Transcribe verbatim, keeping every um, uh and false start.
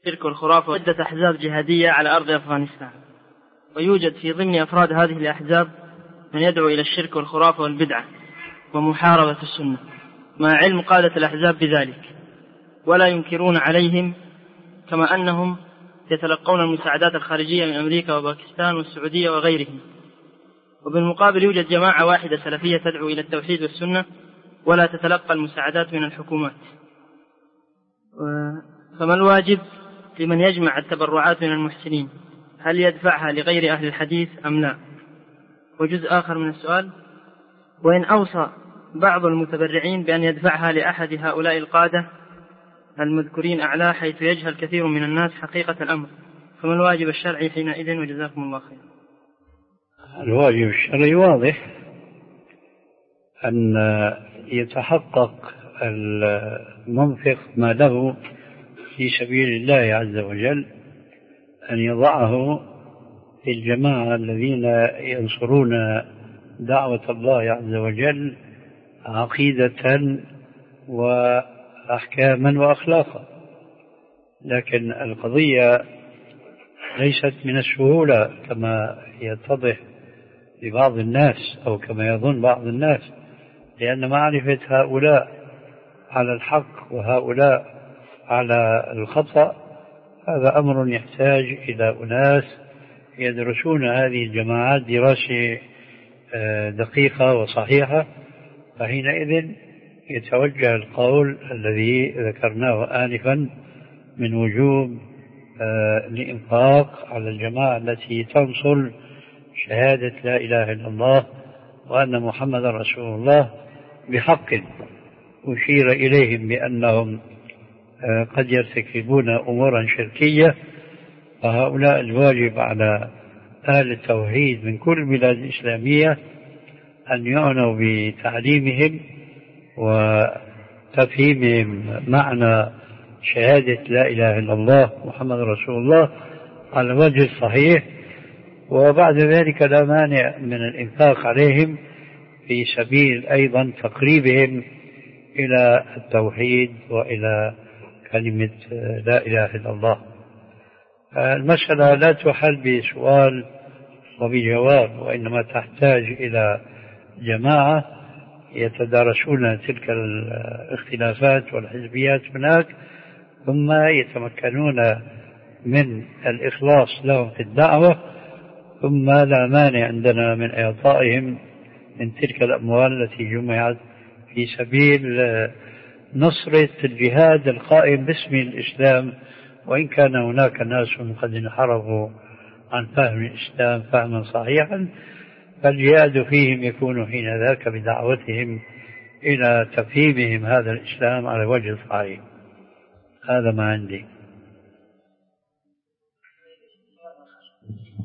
الشرك والخرافة عدة أحزاب جهادية على أرض أفغانستان، ويوجد في ضمن أفراد هذه الأحزاب من يدعو إلى الشرك والخرافة والبدعة ومحاربة السنة، مع علم قادة الأحزاب بذلك، ولا ينكرون عليهم، كما أنهم يتلقون المساعدات الخارجية من أمريكا وباكستان والسعودية وغيرهم. وبالمقابل يوجد جماعة واحدة سلفية تدعو إلى التوحيد والسنة ولا تتلقى المساعدات من الحكومات. فما الواجب لمن يجمع التبرعات من المحسنين؟ هل يدفعها لغير أهل الحديث أم لا؟ وجزء آخر من السؤال: وإن أوصى بعض المتبرعين بأن يدفعها لأحد هؤلاء القادة المذكورين أعلى حيث يجهل كثير من الناس حقيقة الأمر، فما الواجب الشرعي حينئذ؟ وجزاكم الله خير. الواجب الشرعي واضح، أن يتحقق المنفق ما له في سبيل الله عز وجل أن يضعه في الجماعة الذين ينصرون دعوة الله عز وجل عقيدة وأحكاما وأخلاقا. لكن القضية ليست من السهولة كما يتضح لبعض الناس أو كما يظن بعض الناس، لأن معرفة هؤلاء على الحق وهؤلاء على الخطأ هذا أمر يحتاج إلى أناس يدرسون هذه الجماعات دراسة دقيقة وصحيحة، فحينئذ يتوجه القول الذي ذكرناه آنفا من وجوب الإنفاق على الجماعة التي تنصر شهادة لا إله إلا الله وأن محمد رسول الله بحق، أشير إليهم بأنهم قد يرتكبون أمورا شركية، فهؤلاء الواجب على أهل التوحيد من كل البلاد الإسلامية أن يعنوا بتعليمهم وتفهيمهم معنى شهادة لا إله إلا الله محمد رسول الله على الوجه الصحيح، وبعد ذلك لا مانع من الإنفاق عليهم في سبيل أيضا تقريبهم إلى التوحيد وإلى كلمة لا إله إلا الله. المسألة لا تحل بسؤال وبجواب، وإنما تحتاج إلى جماعة يتدارسون تلك الاختلافات والحزبيات هناك، ثم يتمكنون من الإخلاص لهم في الدعوة، ثم لا مانع عندنا من إعطائهم من تلك الأموال التي جمعت في سبيل نصرة الجهاد القائم باسم الإسلام، وإن كان هناك ناس قد انحرفوا عن فهم الإسلام فهما صحيحا، فالجهاد فيهم يكون حين ذاك بدعوتهم إلى تفهيمهم هذا الإسلام على وجه الصحيح. هذا ما عندي.